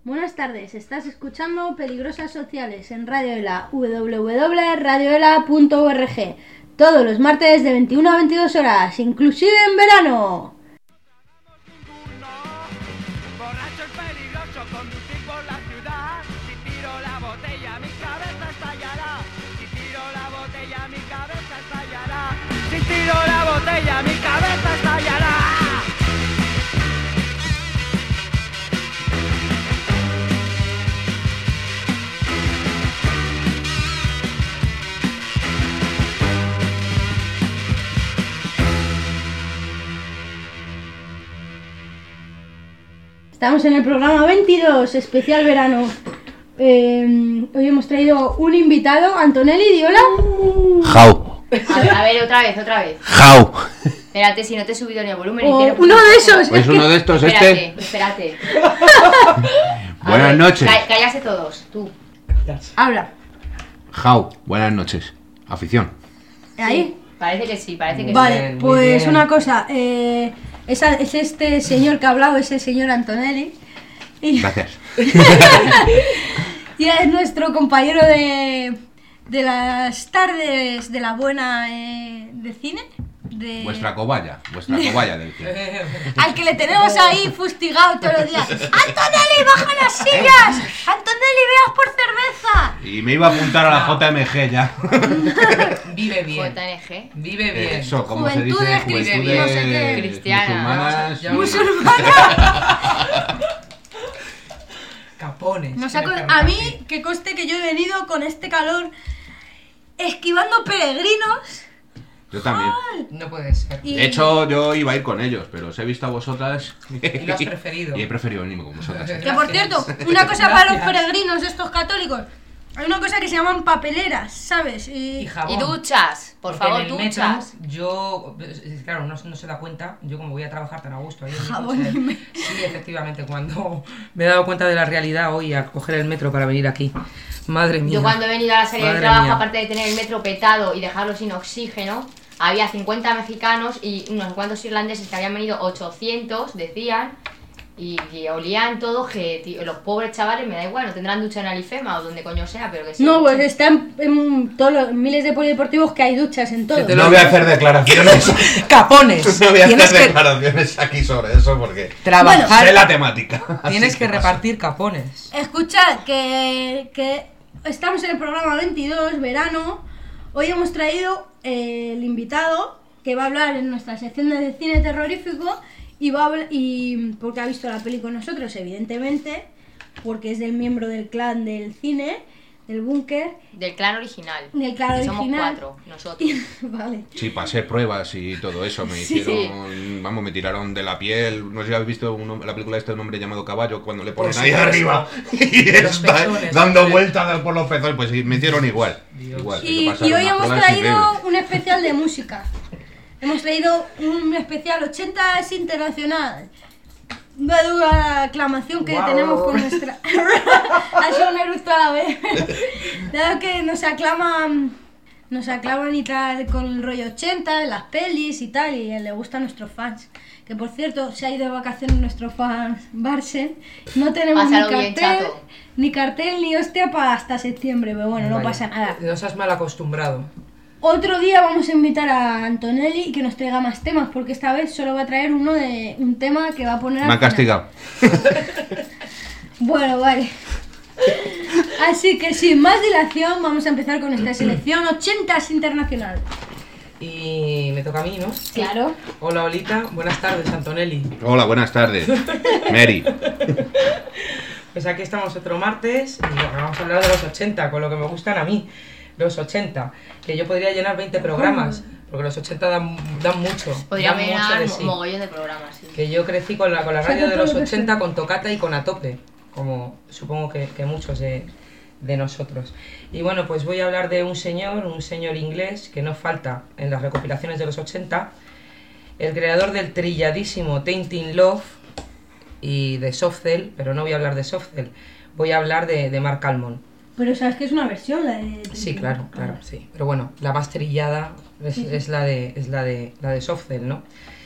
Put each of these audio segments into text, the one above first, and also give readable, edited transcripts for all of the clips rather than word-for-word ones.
Buenas tardes, estás escuchando Peligrosas Sociales en Radio Ela, www.radioela.org, todos los martes de 21 a 22 horas, inclusive en verano. Borracho es peligroso conducir por la ciudad. Si tiro la botella mi cabeza estallará. Si tiro la botella mi cabeza estallará. Si tiro la botella mi cabeza estallará. Estamos en el programa 22, especial verano. Hoy hemos traído un invitado, Antonelli, di hola. Jau. A ver, otra vez. Jau. Espérate, si no te he subido ni el volumen. Uno de esos. Pues uno de estos, Espérate. Buenas noches. Cállase todos, tú. Habla. Jau. Buenas noches. Afición. ¿Ahí? Parece que sí. Vale, bien, pues bien. una cosa. Es este señor que ha hablado, es el señor Antonelli. Y, Gracias. y es nuestro compañero de las tardes de la buena de cine. Vuestra cobaya del cielo. Al que le tenemos ahí fustigado todos los días. ¡Antonelli, baja las sillas! ¡Antonelli, veas por cerveza! Y me iba a apuntar a la JMG ya. Vive bien. JNG. Vive bien. Eso, como se Juventudes dice, cristianas, no sé qué. Cristianas. musulmanas. Capones. A mí, que conste que yo he venido con este calor esquivando peregrinos. Yo también. No puede ser. Y- De hecho, yo iba a ir con ellos, pero os he visto a vosotras. Y lo has preferido. Y he preferido venirme con vosotras. Que por cierto, una cosa para los peregrinos estos católicos. Hay una cosa que se llaman papeleras, ¿sabes? Y jabón. Y duchas, por Porque favor, en el metro, duchas. yo, claro, no se da cuenta, yo como voy a trabajar tan a gusto ahí en mi Jabón coche, y me- sí, efectivamente, cuando me he dado cuenta de la realidad hoy a coger el metro para venir aquí. Madre mía. Yo cuando he venido a la salida del Madre trabajo, mía. aparte de tener el metro petado y dejarlo sin oxígeno, había 50 mexicanos y unos cuantos irlandeses que habían venido 800, decían, y olían todos que tío, los pobres chavales, me da igual, no tendrán ducha en Alifema o donde coño sea, pero que sí. No, pues están en todos los miles de polideportivos que hay duchas en todo. Que te No voy a hacer declaraciones. ¡Capones! No voy a Tienes hacer que declaraciones aquí sobre eso porque trabajar, sé la temática. tienes Así que pasa. repartir capones. Escuchad, que estamos en el programa 22, verano. Hoy hemos traído el invitado que va a hablar en nuestra sección de cine terrorífico y va a hablar, y porque ha visto la peli con nosotros, evidentemente, porque es del miembro del clan del cine, del búnker, Del clan original. del clan Que somos original. 4, nosotros. Vale. Sí, pasé pruebas y todo eso, me Sí, hicieron, vamos, me tiraron de la piel, no sé si habéis visto la película esta de un hombre llamado Caballo, cuando le ponen Por ahí supuesto. arriba y Los está pezones, dando ¿vale? vueltas por los pezones, pues sí, me hicieron igual. Dios. igual Y, me pasaron y hoy unas hemos pruebas traído increíbles. un especial de música. Hemos traído un especial 80 es internacional. Dado a la aclamación que Guau. tenemos con nuestra... ha sido un eructo a la vez. Dado que nos aclaman y tal con el rollo 80, las pelis y tal, y le gusta a nuestros fans. Que por cierto, se ha ido de vacaciones nuestro fan Barsen. No tenemos Pásalo bien, chato. ni cartel ni hostia para hasta septiembre, pero bueno, no Vaya, pasa nada. Nos has mal acostumbrado. Otro día vamos a invitar a Antonelli y que nos traiga más temas, porque esta vez solo va a traer un tema que va a poner al Me han final. castigado. Bueno, vale. Así que sin más dilación vamos a empezar con esta selección 80s internacional. Y me toca a mí, ¿no? Claro. Hola, Olita. Buenas tardes, Antonelli. Hola, buenas tardes. Mary. Pues aquí estamos otro martes y bueno, vamos a hablar de los 80, con lo que me gustan a mí. Los 80, que yo podría llenar 20 programas, porque los 80 dan mucho. Podríamos dan mucho llenar de sí. mogollón de programas, sí. Que yo crecí con la radio de los 80 con Tocata y con A Tope, como supongo que muchos de nosotros. Y bueno, pues voy a hablar de un señor inglés que no falta en las recopilaciones de los 80, el creador del trilladísimo Tainted Love y de Soft Cell, pero no voy a hablar de Soft Cell, voy a hablar de Mark Almond. Pero sabes que es una versión la de... Sí, claro, sí. Pero bueno, la más trillada es la de Soft Cell, ¿no?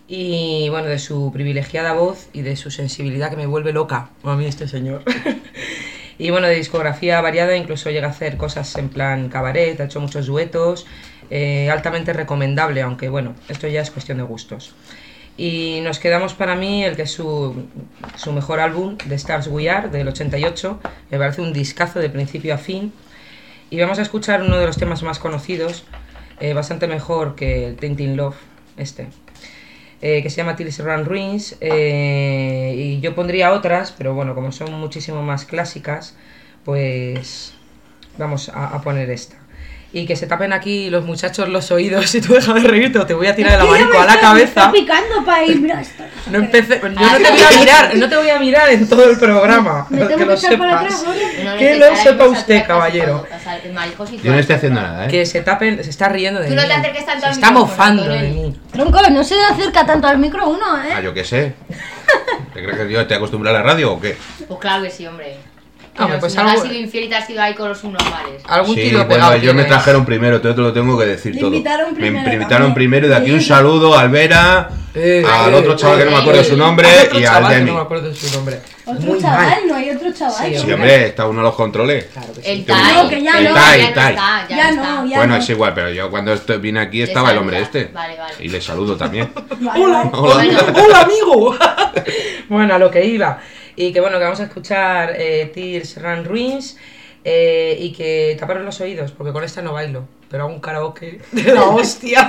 Y bueno, de su privilegiada voz y de su sensibilidad que me vuelve loca a mí este señor. Y bueno, de discografía variada, incluso llega a hacer cosas en plan cabaret, ha hecho muchos duetos, altamente recomendable, aunque bueno, esto ya es cuestión de gustos. Y nos quedamos para mí el que es su mejor álbum, The Stars We Are, del 88, me parece un discazo de principio a fin. Y vamos a escuchar uno de los temas más conocidos, bastante mejor que el Tainted Love, que se llama Tears Run Ruins, y yo pondría otras, pero bueno, como son muchísimo más clásicas, pues vamos a poner esta. Y que se tapen aquí los muchachos los oídos, si tú dejas de reírte o te voy a tirar el abanico a la cabeza. Está picando para ir, mira esto. No empecé, yo no te voy a mirar en todo el programa, Me tengo que que lo echar para sepas. atrás ahora. Que lo sepa usted, caballero. Yo no estoy haciendo nada, ¿eh? Que se tapen, se está riendo de Tú mí. no te acerques tanto Se al está micrófono, mofando de Antonio. mí. Tronco, no se acerca tanto al micro uno, Ah, yo qué sé. ¿Te crees que yo te acostumbro a la radio o qué? Pues claro que sí, hombre. Hombre, Pero pues si no algo- has sido infiel y te has ido ahí con los subnormales. Algún Sí, tiro bueno, pegado ellos me tienes. trajeron primero, todo te lo tengo que decir Le todo. invitaron Me primero invitaron también. primero y de aquí un Sí. saludo al Vera, al otro chaval que no me acuerdo de su nombre Al otro y chaval al que Demi. no me acuerdo de su nombre. Otro Muy chaval, mal. no hay otro chaval. Sí, Sí, ¿no? hombre, está uno los controles. Claro que sí. El Yo- Tai. No, que ya El no. Tai, Ya no Tai. está, Ya no no, está. ya Bueno, no. es igual, pero yo cuando vine aquí Le estaba el saluda. hombre este. Vale, vale. Y le saludo también. Vale, ¡Hola! vale. Hola. Bueno. ¡Hola, amigo! Bueno, a lo que iba. Y que bueno, que vamos a escuchar Tears Run Ruins, y que taparos los oídos, porque con esta no bailo, pero hago un karaoke de la hostia.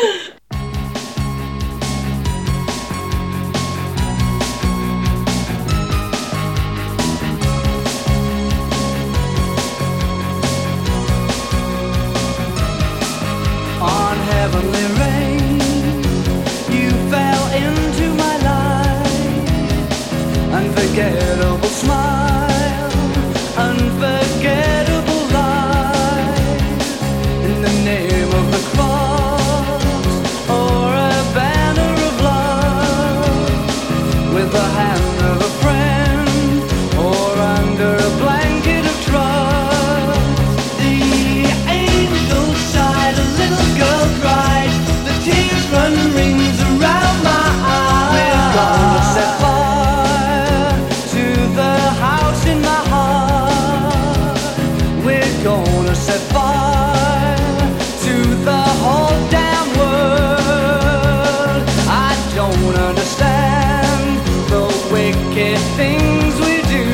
On heavenly rain, you fell into my life. Unforgettable smile, unforgettable life. In the name of the cross, or a banner of love, with the hand of a friend, or under a blanket of trust. The angels sighed, a little girl cried, the tears run rings around my eyes. We're gonna set fire to the house in my heart. We're gonna set fire to the whole damn world. I don't understand the wicked things we do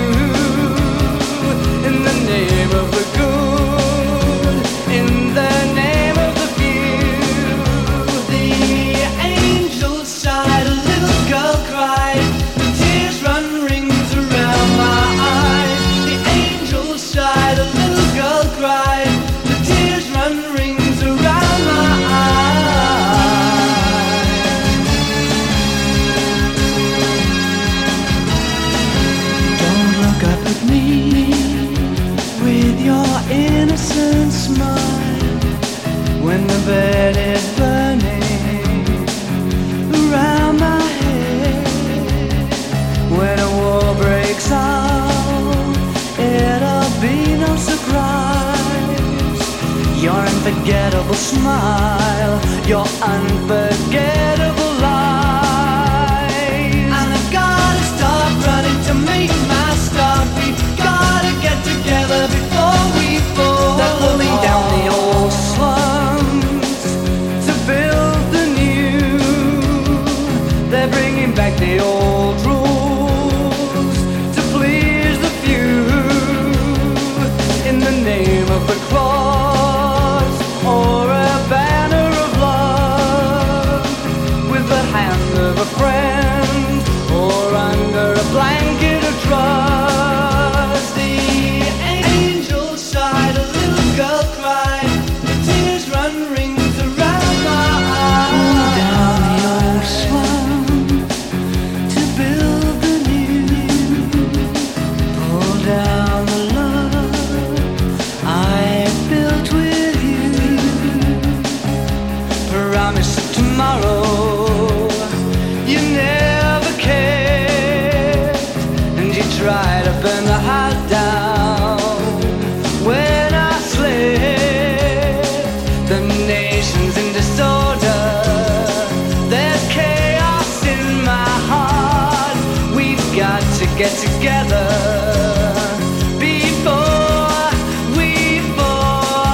in the name of the good, in the name of the few. The angels sighed, a little girl cried, the tears run rings around my eyes. The angels sighed, a little girl cried, the tears run rings around my eyes. Don't look up at me with your innocent smile when the bed is burning around my head. When a war breaks out, it'll be no surprise. Your unforgettable smile, your unforgettable lies. And I've gotta stop running to make my stop. We've gotta get together before we fall. They're pulling down the old slums to build the new. They're bringing back the old rules to please the few. In the name of the cross, or a banner of love, get together before we fall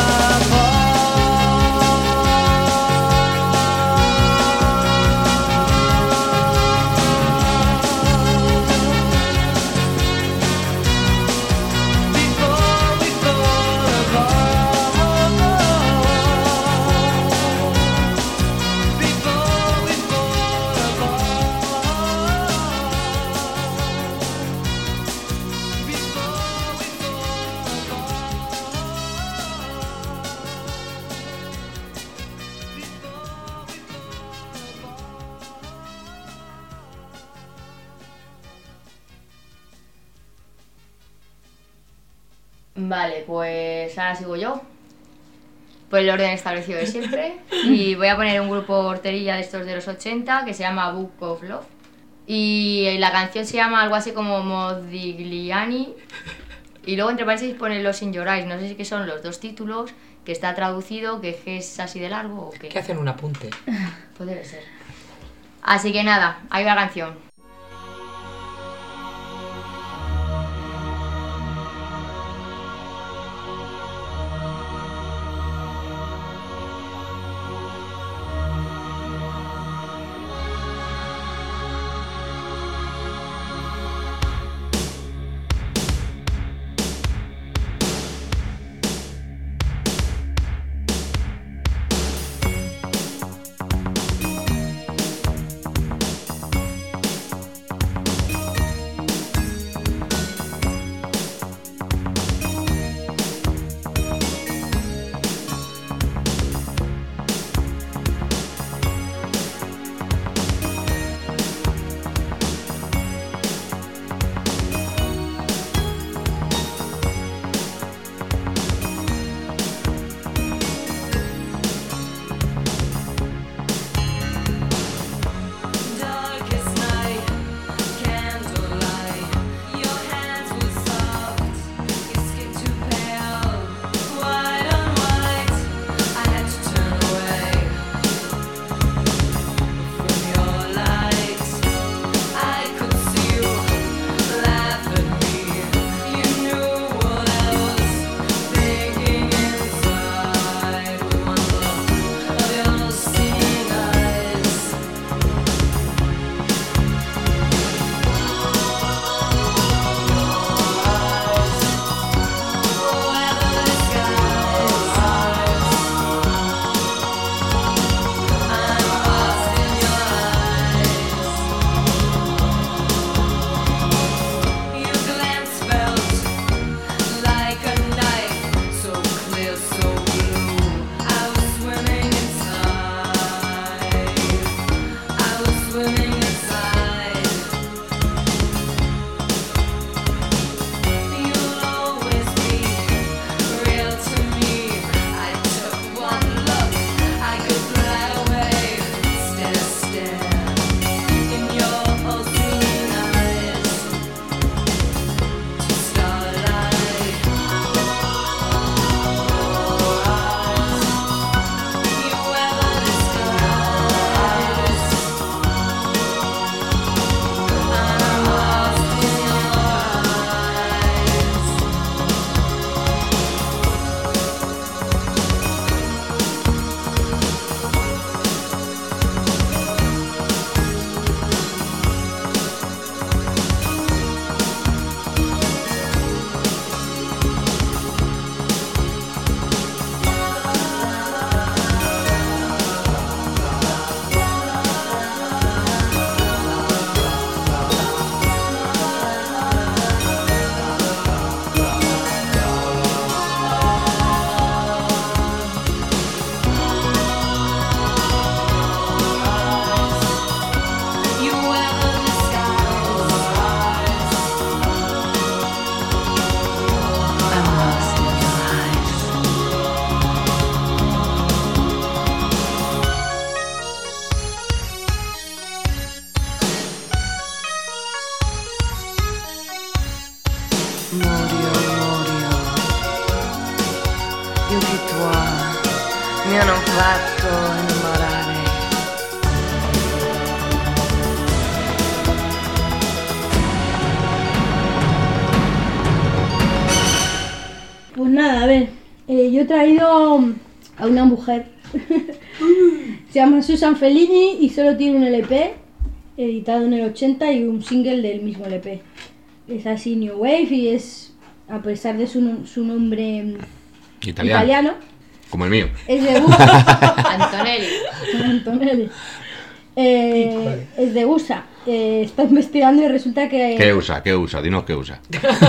Vale, pues ahora sigo yo. Por el orden establecido de siempre. Y voy a poner un grupo horterilla de estos de los 80 que se llama Book of Love. Y la canción se llama algo así como Modigliani. Y luego entre paréntesis pone Los In Your Eyes. No sé si que son los dos títulos, que está traducido, que es así de largo o qué. ¿Qué hacen un apunte? Pues debe ser. Así que nada, ahí va la canción. mi hanno fatto innamorare. nada, a ver, yo he traído a una mujer. Se llama Susan Fellini y solo tiene un LP editado en el 80 y un single del mismo LP. Es así New Wave y es, a pesar de su nombre italiano, como el mío. es de USA. Antonelli. Es de USA. Está investigando y resulta que... ¿Qué usa? Dinos qué usa.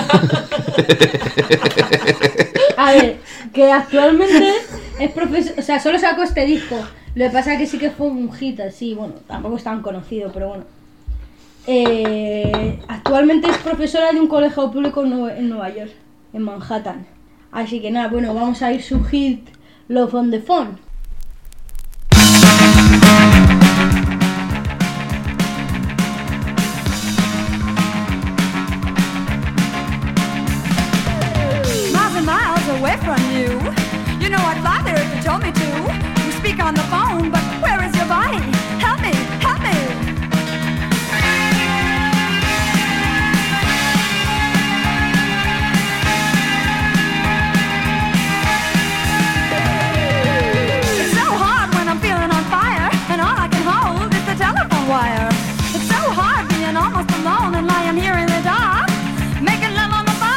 A ver, que actualmente es profesor, o sea, solo sacó este disco. Lo que pasa es que sí que fue un hit así, bueno, tampoco es tan conocido, pero bueno. Actualmente es profesora de un colegio público en Nueva York, en Manhattan. Así que nada, bueno, vamos a ir su hit Love on the Phone. Away from you. You know I'd fly there if you told me to. We speak on the phone, but where is your body? Help me, help me. It's so hard when I'm feeling on fire, and all I can hold is the telephone wire. It's so hard being almost alone and lying here in the dark, making love on the phone.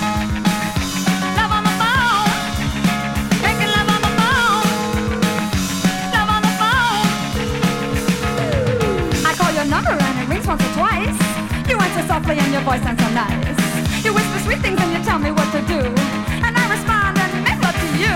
Once or twice, you answer softly and your voice sounds so nice. You whisper sweet things and you tell me what to do, and I respond and make love to you.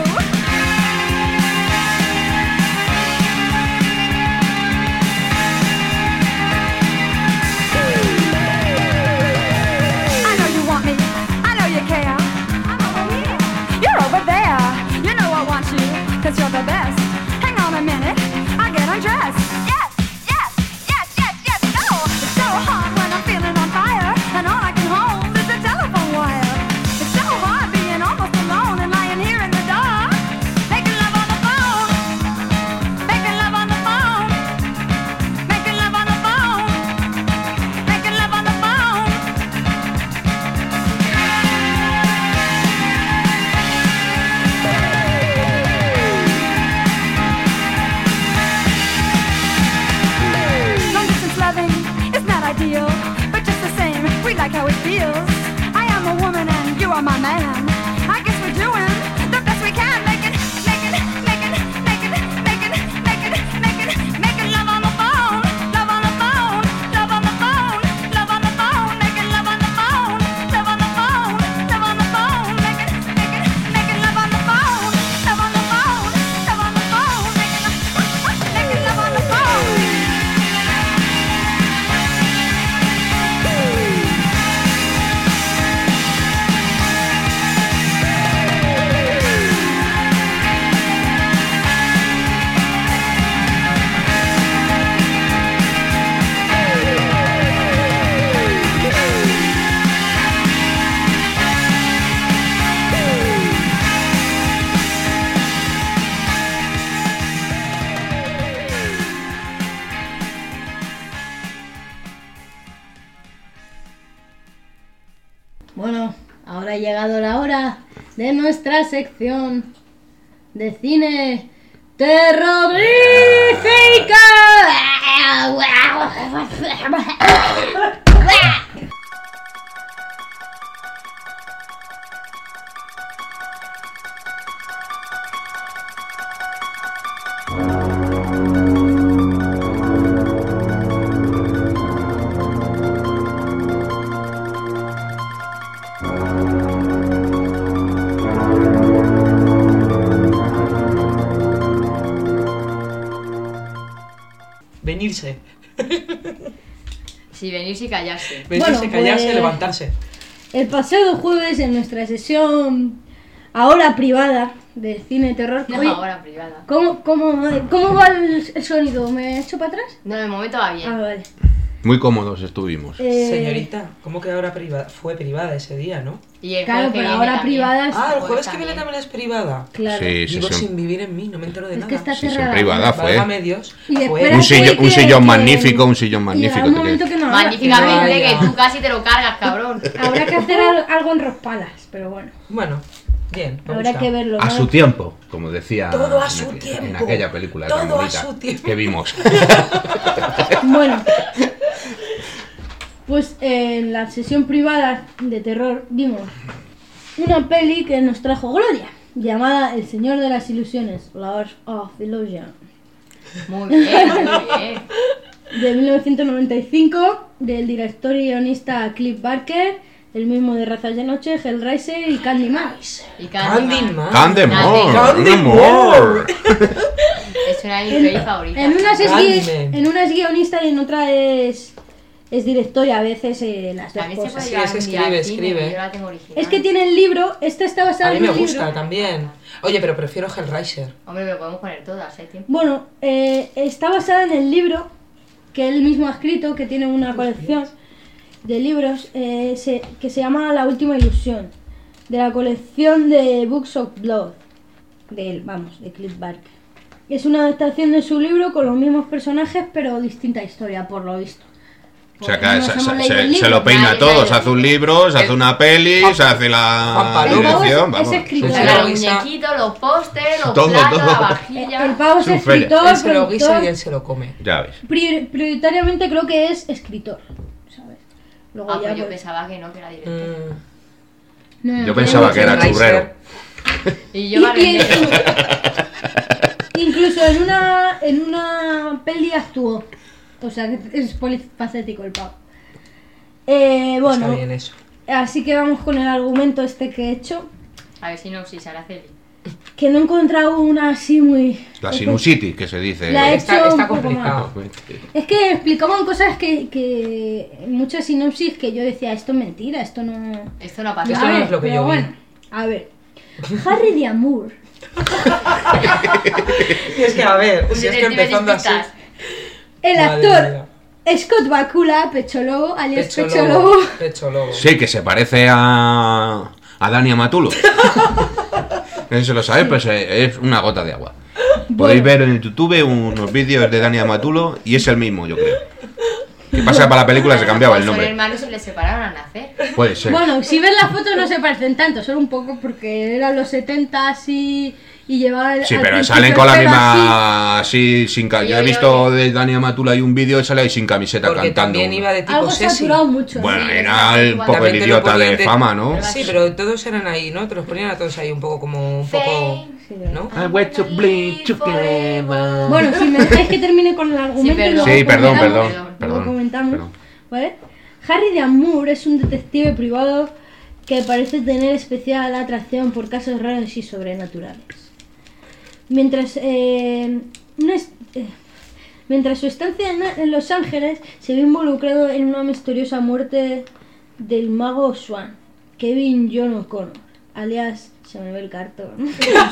I know you want me, I know you care. I'm over here, you're over there. You know I want you, 'cause you're the best. Hang on a minute, I'll get undressed. And all I can hold is the telephone wire. It's so hard being almost alone and lying here in the dark, making love on the phone, making love on the phone, making love on the phone, making love on the phone. Long distance loving is not ideal, but just the same, we like how it feels. I am a woman and you are my man. I guess we're doing the best we can, making love on the phone, love on the phone, love on the phone, love on the phone, making love on the phone, love on the phone, love on the phone, making love on the phone, love on the phone, love on the phone, making love on the phone. Bueno, ahora ha llegado la hora de nuestra sección de cine terrorífica. Venirse. Sí, venirse y callarse. Venirse, Bueno, callarse, pues, levantarse. El pasado jueves en nuestra sesión ahora privada de cine terror. No, Oye, ahora privada. ¿Cómo va el sonido? ¿Me he hecho para atrás? No, de momento va bien. Ah, vale. Muy cómodos estuvimos. Señorita, ¿cómo que ahora fue privada ese día, no? Y el Claro, jueves que pero viene ahora también. privada es... Ah, el jueves que también. viene también es privada. Claro. Sí, Vivo sesión, sin vivir en mí, no me entero de Es nada. que está sesión cerrada. privada fue. Válgame Dios. Y Fue. espera Un sillón- que- un sillón que- magnífico, un sillón y magnífico, llegará un ¿te momento crees? que no Magníficamente, Vaya. que tú casi te lo cargas, cabrón. habrá que hacer algo en Rospalas, pero bueno. Bueno, Bien, me Habrá gusta. que verlo. A ¿no? su tiempo, como decía Todo a su en tiempo. aquella película Todo tan a bonita su tiempo. que vimos. Bueno, pues en la sesión privada de terror vimos una peli que nos trajo Gloria, llamada El Señor de las Ilusiones, Lord of Illusion, Muy bien, muy bien. de 1995, del director y guionista Cliff Barker, el mismo de Razas de Noche, Hellraiser y Candyman. Y Candyman. Candemore. Candemore. Es una de mis pelis favoritas. En unas, Candyman. en una es guionista y en otra es director y a veces las dos También se cosas. puede Sí, llevar es un que día al escribe, cine, escribe. yo la tengo original. Es que tiene el libro, esta está basada A mí en me un gusta libro. también. Oye, pero prefiero Hellraiser. Hombre, pero podemos poner todas, hay tiempo. Bueno, está basada en el libro que él mismo ha escrito, que tiene una colección de libros que se llama La Última Ilusión, de la colección de Books of Blood, de él, vamos, de Cliff Barker. Es una adaptación de su libro con los mismos personajes, pero distinta historia, por lo visto. O sea, Porque que no nos hemos leído el se libro. lo peina Nadie, todo, nadie. se hace un libro, se hace una peli, se hace la Juan Palomo. dirección, Es vamos. escritor. Sí, Claro, sí. los muñequitos, los pósters, los Todo, platos, todo. la vajilla. El pavo es Es un feria. escritor, Él se lo guisa productor, y él se lo come. Ya ves. prioritariamente creo que es escritor, ¿sabes? Luego Ah, ya pues yo pues- pensaba que no, que era director. Mm, no, Yo tiene pensaba mucho que era más. churrero. Y yo me Y- arrepentí. Incluso en una peli actuó. O sea, que es polifacético el pavo. Bueno, Está bien eso. así que vamos con el argumento este que he hecho. A ver si no, si sale Celi. Que no he encontrado una así muy... La sinusitis, que se dice. La he Está- hecho está un poco complicado. más. Es que explicaban cosas que muchas sinopsis que yo decía, esto es mentira, esto no... Esto no pasa. Ya Esto no ves, es lo que pero yo vi. bueno, a ver. Harry de Amour. Y es que, a ver, Un si es que detective empezando sin así. pistas. El Madre actor mía. Scott Bakula, Pecho Lobo, alias Pecho Pecho lobo. Lobo. Pecho lobo. Sí, que se parece a Dani Amatulo. Eso lo sabéis, pues es una gota de agua. Podéis ver en el YouTube unos vídeos de Dani Amatulo y es el mismo, yo creo. ¿Qué pasa para la película? Se cambiaba el Son nombre. hermanos y les separaron al nacer. Puede ser. Bueno, si ves las fotos no se parecen tanto, solo un poco porque eran los 70 así y llevaban Sí, al pero principio salen con el la pelo misma así sin yo he Oye, visto oye. de Dani Amatula hay un vídeo y sale ahí sin camiseta Porque cantando. también iba de así. tipo Algo sexy. saturado mucho. Bueno, Sí, era el igual. poco el También te lo idiota ponían de fama, ¿no? Sí, pero todos eran ahí, ¿no? Te los ponían a todos ahí un poco como un poco... ¿No? I went to bleed together. Bueno, si me dejáis que termine con el argumento. perdón. y luego Sí, perdón, comentamos. perdón, Luego perdón, comentamos, perdón. ¿vale? Harry de Amour es un detective privado que parece tener especial atracción por casos raros y sobrenaturales. Mientras su estancia en Los Ángeles se ve involucrado en una misteriosa muerte del mago Swan, Kevin John O'Connor, alias se me ve el cartón.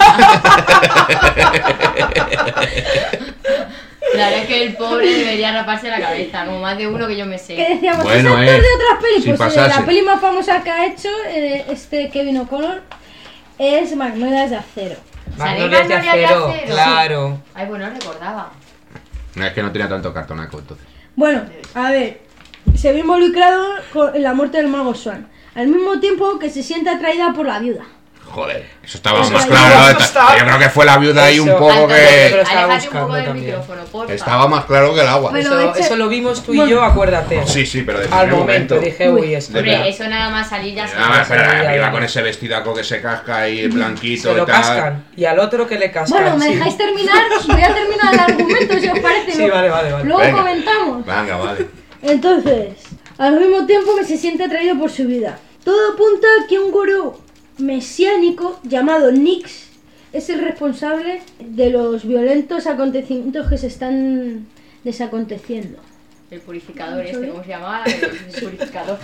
La verdad es que el pobre debería raparse la cabeza, como más de uno que yo me Que sé. decíamos, Bueno, ¿es actor de otras pelis? sin Pues pasarse. la peli más famosa que ha hecho este Kevin O'Connor es Magnolias de Acero. Magnolias de Magnolias de acero, acero. claro. Ay, pues no recordaba. No, es que no tenía tanto cartonaco entonces. Bueno, a ver, se ve involucrado en la muerte del mago Swan, al mismo tiempo que se siente atraída por la viuda. Joder, eso estaba Eso más ahí. claro. Eso está- Yo creo que fue la viuda ahí un Eso. poco Antes que Pero estaba Aléjate un poco buscando del también. micrófono, porfa. estaba más claro que el agua. Pero Eso, eche- eso lo vimos tú y Bueno. yo, acuérdate. Sí, sí, pero de Al primer momento dije, Uy. uy, esto Hombre, ya. eso nada más salir ya se Nada más, pero Sí, ya, iba ya. con ese vestidaco que se casca y blanquito Se lo y tal. cascan. Y al otro que le cascan. Bueno, ¿me sí. dejáis terminar? Voy a terminar el argumento, si os parece. Sí, vale, vale, vale. Luego Venga. comentamos. Venga, vale. Entonces, al mismo tiempo que se siente atraído por su vida. Todo apunta a que un gurú mesiánico llamado Nix es el responsable de los violentos acontecimientos que se están desaconteciendo. El purificador este, ¿cómo se llamaba? El purificador.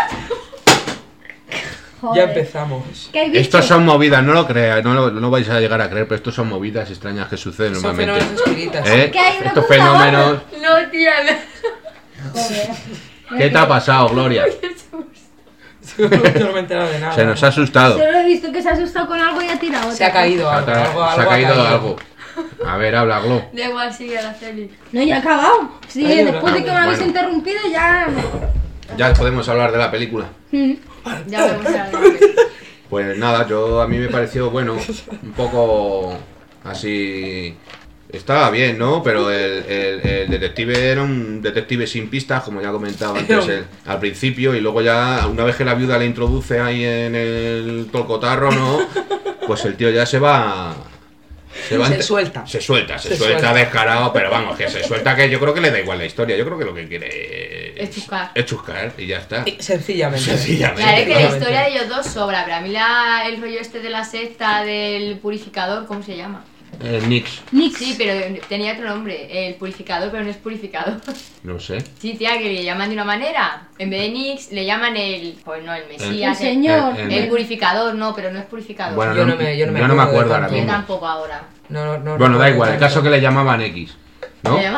Joder. Ya empezamos. ¿Qué hay visto? Estos son movidas, no lo creáis, no vais a llegar a creer, pero estos son movidas extrañas que suceden Son normalmente. fenómenos espíritas. ¿Eh? Que hay una Estos puta fenómenos. No, tía. Joder. ¿Qué te ha pasado, Gloria? No me he enterado de nada. Se nos ha asustado. Solo he visto que se ha asustado con algo y ha tirado. Se ha caído algo. Se algo ha caído algo. A ver, habla, Glo. Da igual, sigue la Celi. No, ya ha acabado. Sí, Ay, después de que me habéis bueno. interrumpido ya... Ya podemos hablar de la película. Mm. Ya vemos a la Pues nada, a mí me pareció, bueno, un poco así... Estaba bien, ¿no? Pero el detective era un detective sin pistas, como ya comentaba antes al principio, y luego ya, una vez que la viuda le introduce ahí en el tolcotarro, ¿no? Pues el tío ya se suelta descarado, pero vamos, que se suelta, que yo creo que le da igual la historia, yo creo que lo que quiere Es chuscar. es chuscar y ya está. Sencillamente. La verdad es que la historia de ellos dos sobra, pero a mí el rollo este de la secta del purificador, ¿cómo se llama? Nix, Sí, pero tenía otro nombre, el purificador, pero no es purificador. no sé. Sí, tía, que le llaman de una manera. En vez de Nix, le llaman el Mesías, El señor. el purificador, no, pero no es purificador. Bueno, Yo no me acuerdo ahora Yo mismo. tampoco ahora. No, Bueno, da igual, el tanto. caso que le llamaban X, ¿no? Le llaman-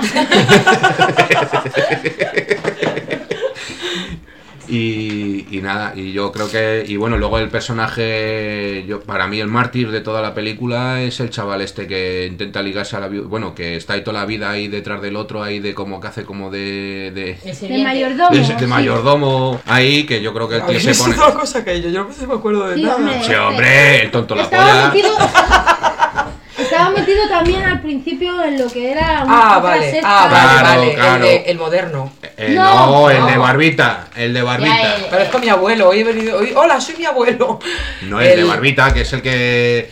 Y nada, y yo creo que... Y bueno, luego el personaje... Para mí el mártir de toda la película es el chaval este que intenta ligarse a la viuda... Bueno, que está ahí toda la vida ahí detrás del otro, ahí de como que hace como El De sirviente. mayordomo. de mayordomo ahí, que yo creo que el tío se Es pone... otra cosa que yo no me acuerdo de Sí, nada. hombre. Sí, hombre, el tonto la Estaba polla. metido, estaba metido también al principio en lo que era Ah, otra vale, secta. Claro, claro. El moderno. No, el de no. barbita, el de barbita. Ya, Parezco mi abuelo, hoy he venido. Hola, soy mi abuelo. No, el de barbita, que es el que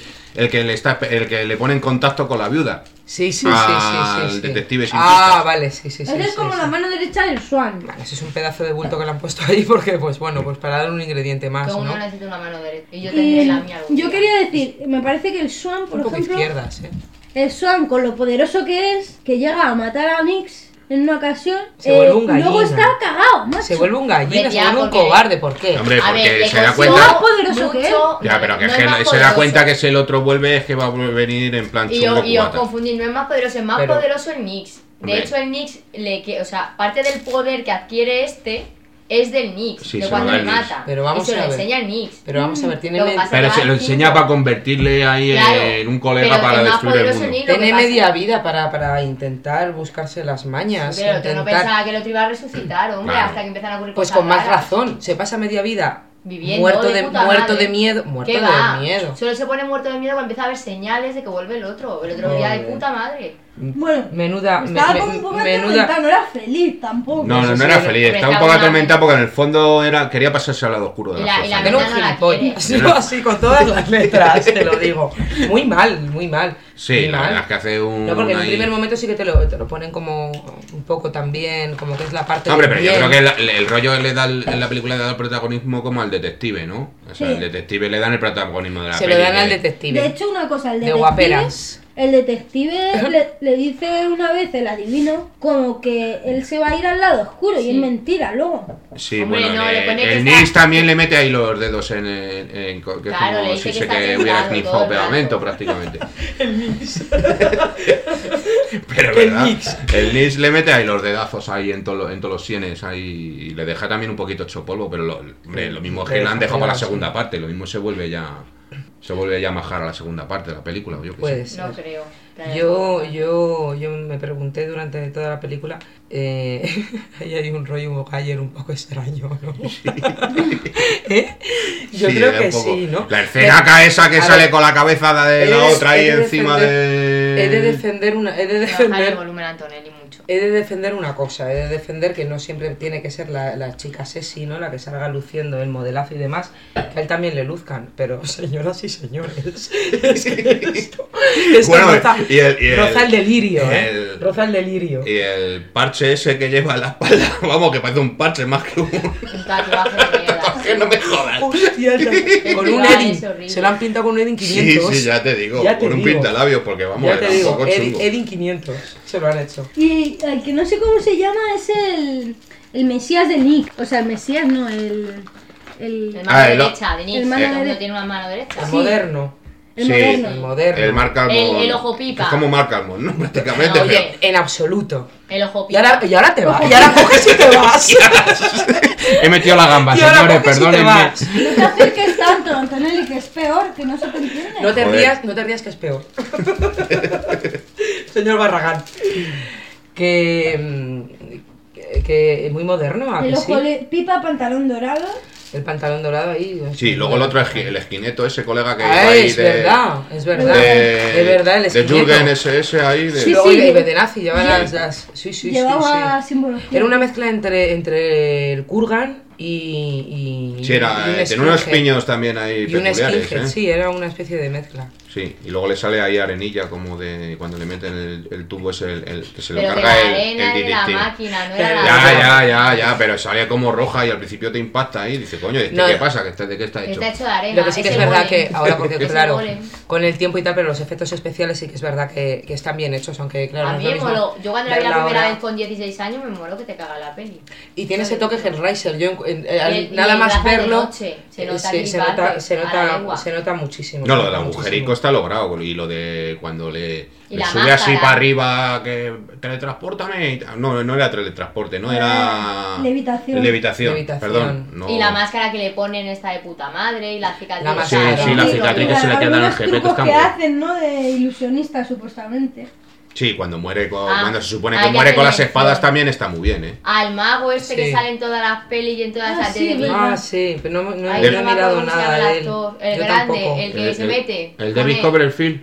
le pone en contacto con la viuda. Sí. Al detective sin Ah, pistas. vale, sí. Ese es como la mano derecha del Swan. Vale, ese es un pedazo de bulto que le han puesto ahí porque, pues bueno, pues para dar un ingrediente más, Todo uno ¿no? necesita una mano derecha. Y yo Y tendré la mía algún yo día. quería decir, me parece que el Swan, por Un poco ejemplo, izquierdas, el Swan con lo poderoso que es, que llega a matar a Nix en una ocasión, Se vuelve un gallina. luego está cagado, macho. Se vuelve un gallina, Hombre, se tía, vuelve un porque- cobarde, ¿por qué? Hombre, A ver, porque le se da consiguió cuenta... Más poderoso que él. Ya, pero que no es más se da poderoso. cuenta que si el otro vuelve es que va a venir en plan Y chungo os cubata. confundís, no es más poderoso, es más Pero- poderoso el Nix. De Hombre. hecho, el Nix, o sea, parte del poder que adquiere es del Nix, Sí, de se cuando lo da le el Nix. mata. Pero vamos y se a lo ver. enseña el Nix. Pero vamos a ver, tiene, Lo que pasa Pero es que se lo va enseña cinco. para convertirle ahí Claro, en un colega pero para el más destruir el poderoso mundo. Nix, lo que tiene pasa- media vida para intentar buscarse las mañas. Pero el otro no intentar... pensaba que el otro iba a resucitar, hombre, Claro. hasta que empiezan a ocurrir Pues cosas con más raras. razón, se pasa media vida Viviendo muerto de puta muerto madre. de miedo, muerto ¿Qué de va? miedo. Solo se pone muerto de miedo cuando empieza a haber señales de que vuelve el otro. El otro vivía de Joder. puta madre. Bueno, Menuda, estaba como un poco atormentado, no era feliz tampoco. No, Eso no era sí, feliz, pero estaba un estaba poco una- atormentado porque en el fondo quería pasarse al lado oscuro de Y la la- y la fuerza. Era un no la gilipollas, quiere. yo así con todas las letras, te lo digo. Muy mal, muy mal. Sí, muy la mal. verdad es que hace un... No, porque en un ahí- primer momento sí que te lo ponen como un poco también, como que es la parte Hombre, del pero yo bien. creo que el rollo le da en la película le da el protagonismo como al detective, ¿no? O sea, Sí. el detective le dan el protagonismo de la Se peli. lo dan al que- detective. De hecho, una cosa, el de detective, guaperas. el detective le dice una vez el adivino como que él se va a ir al lado oscuro y Sí. es mentira luego. Sí, Hombre, bueno, no, le pone que el está- Nix también le mete ahí los dedos que es Claro, le como dice si que se está que hubiera sentado todo esnifado el rato. pegamento prácticamente. Pero El ¿verdad? Nix. El Nix le mete ahí los dedazos ahí en todos los sienes ahí y le deja también un poquito hecho polvo, pero hombre, lo mismo es que Le le han deja dejado para la pegado, segunda sí. parte, lo mismo se vuelve ya a majar a la segunda parte de la película, o yo qué Puede sé. ser. No creo. Yo me pregunté durante toda la película, ahí hay un rollo Mogaller un poco extraño, ¿no? ¿Eh? Yo Sí, creo un que poco. sí, ¿no? La escenaca esa que A sale ver, con la cabeza de la otra ahí encima He de defender una... He de Bajar el defender... volumen a Antonelli mucho. He de defender una cosa, he de defender que no siempre tiene que ser la chica sexy, ¿no? La que salga luciendo el modelazo y demás, que a él también le luzcan, pero señoras y señores, es que esto Bueno, roza, y el- roza el delirio, el- roza el delirio. Y el parche ese que lleva en la espalda, vamos, que parece un parche más que un... Un tatuaje de mierda. que no me jodas. Hostia, con un Festival Edding, es horrible. se lo han pintado con un Edding Sí, 500. sí, ya te digo, Ya te con un digo. pintalabios, porque vamos, Ya te era un digo, poco chungo. Edding 500, se lo han hecho. Y el que no sé cómo se llama es el Mesías de Nick. O sea, el Mesías no, el El mano Ah, el- derecha de Nix, el mano todo el mundo derecha. tiene una mano derecha. El Sí. moderno. el Sí, moderno. El moderno. El Mark Almond. El ojo pipa. Es como Mark Almond, ¿no? Prácticamente. No, pero- oye. En absoluto. El ojo Y pipa. ahora te vas, y ahora coges y te vas. He metido la gamba, Y ahora señores, coges y te perdónenme. vas. No te acerques tanto, Antonelli, que es peor, que no se te entiende. No te Joder. rías que es peor. Señor Barragán. Que muy moderno, ¿a El que sí? ojo pipa, pantalón dorado. El pantalón dorado ahí. Sí, luego el otro, el esquineto, ese colega que Es verdad, es verdad. Es verdad, el de esquineto. Jürgen ese ahí. De... Sí, Luego sí. de nazi, llevaba las... Sí. Llevaba simbología. Era una mezcla entre el Kurgan y Sí, era, y un tenía unos skinhead. piños también ahí Y un peculiares, skinhead, sí, era una especie de mezcla. Sí, y luego le sale ahí arenilla como de cuando le meten el tubo ese, el que se lo Pero que carga la el arena de la DDT. máquina, no era la... Ya, pero sale como roja y al principio te impacta ahí y dice, coño, ¿este No. qué pasa? ¿De qué está hecho? Está hecho de arena. Lo que sí que es ese verdad golem. que ahora, porque Ese claro, golem. con el tiempo y tal, pero los efectos especiales sí que es verdad que están bien hechos, aunque claro, A no mí es me lo mismo moló. Yo cuando la vi la verla primera ahora. vez con 16 años me moló que te caga la peli. Y tiene ese toque Hellraiser, yo Y nada el más brazo de verlo noche, se nota se gripante a la legua. nota muchísimo. No, lo se del nota agujerico muchísimo. está logrado y lo de cuando le Y la sube así máscara. para arriba que teletranspórtame y tal. No era teletransporte, no era Levitación. Levitación, perdón. No. Y la máscara que le ponen esta de puta madre y la cicatriz. La Sí, máscara. sí, la Y cicatriz que se le queda en el algunos jepeto trucos está que muy bien. hacen, ¿no? De ilusionista, supuestamente. Sí, cuando muere Ah, cuando se supone hay que que muere con las hacer espadas mención. también está muy bien, Al mago este que Sí. sale en todas las pelis y en todas Ah, las sí, de verdad. Ah, sí, pero no Ay, he no me acuerdo mirado cómo se llama nada el de él. actor. El Yo grande, tampoco. el que se mete. El con David él. Copperfield.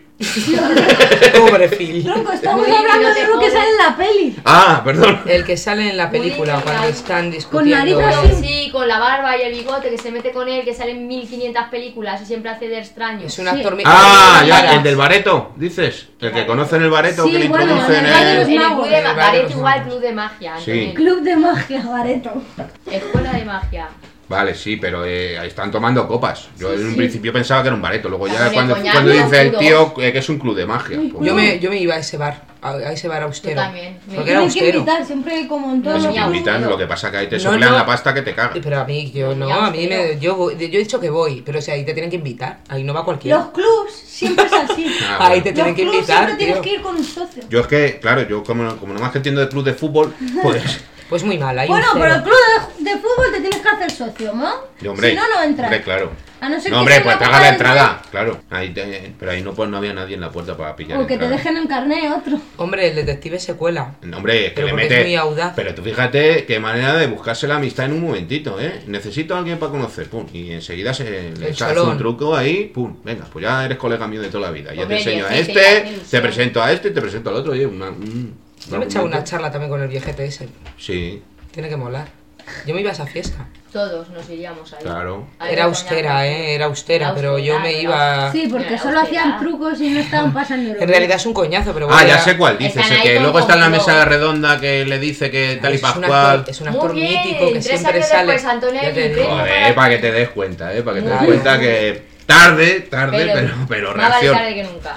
Pobre Phil. Tronco, estamos Muy hablando bien, de no lo te que sale en la peli. Ah, perdón. El que sale en la película Muy cuando bien. están nariz discutiendo. así. Sí, con la barba y el bigote que se mete con él, que sale en 1500 películas y siempre hace de extraño. Es un Sí. actor Ah, ya, Mira, el del bareto, dices. El que conoce en el bareto, Sí, que le bueno, introducen en el Valle de los En el Magos. club de El Valle de Bareto los igual, Magos. club de magia. Sí. Antonio. Club de magia, Bareto. Escuela de magia. Vale, sí, pero ahí están tomando copas. Yo Sí, en un sí. principio pensaba que era un bareto, luego ya También cuando coñac, dice el puro. tío que es un club de magia. pues, yo me iba a ese bar austero. Yo también. Porque era Tienen que austero. invitar, siempre como en todos pues los te Niña, invitan, aburrido. lo que pasa que ahí te No, soplan no. la pasta que te caga. Pero a mí, yo no, Ya, a mí pero- yo he dicho que voy, pero o sea, ahí te tienen que invitar, ahí no va cualquiera. Los clubs siempre es así. Ah, Ahí bueno. te tienen Los que clubs invitar, siempre tienes tío. que ir con un socio. Yo es que, claro, yo como no más que entiendo de club de fútbol, pues... Pues muy mal, ahí Bueno, un pero el cero. club de fútbol te tienes que hacer socio, ¿no? y, hombre, Si no, no entras. Hombre, claro. A no ser No, que hombre, sea pues una te copa haga la del entrada, claro. Pero ahí no había nadie en la puerta para pillar Rey, o que te entrada. dejen en carné otro. Hombre, el detective se cuela. No, hombre, es que Pero le porque mete... es muy audaz. Pero tú fíjate qué manera de buscarse la amistad en un momentito, ¿eh? Necesito a alguien para conocer, pum. Y enseguida se le hace cholón. un truco ahí, pum. Venga, pues ya eres colega mío de toda la vida. Ya Hombre, te enseño a 16 ya hace te ilusión. presento a este y te presento al otro. Oye, Yo me he echado una charla también con el viejete ese. Sí, Tiene que molar. Yo me iba a esa fiesta. Todos nos iríamos ahí. claro. A ver, Era coñac, austera, era austera, Era pero yo austera, me era iba... Sí, porque Mira, solo hostia. hacían trucos y no estaban pasando. En realidad es un coñazo, pero bueno. Ah, ya era- sé cuál dices. Están El ahí que con luego está en la conmigo. mesa redonda que le dice que tal y Es un pascual. actor, es un actor Muy bien, mítico que 3 siempre años sale. después, Antonio Ya te Aguirre. digo. Joder, para que te des cuenta, para que te des Muy cuenta bien. que tarde, pero más vale reacción. tarde que nunca.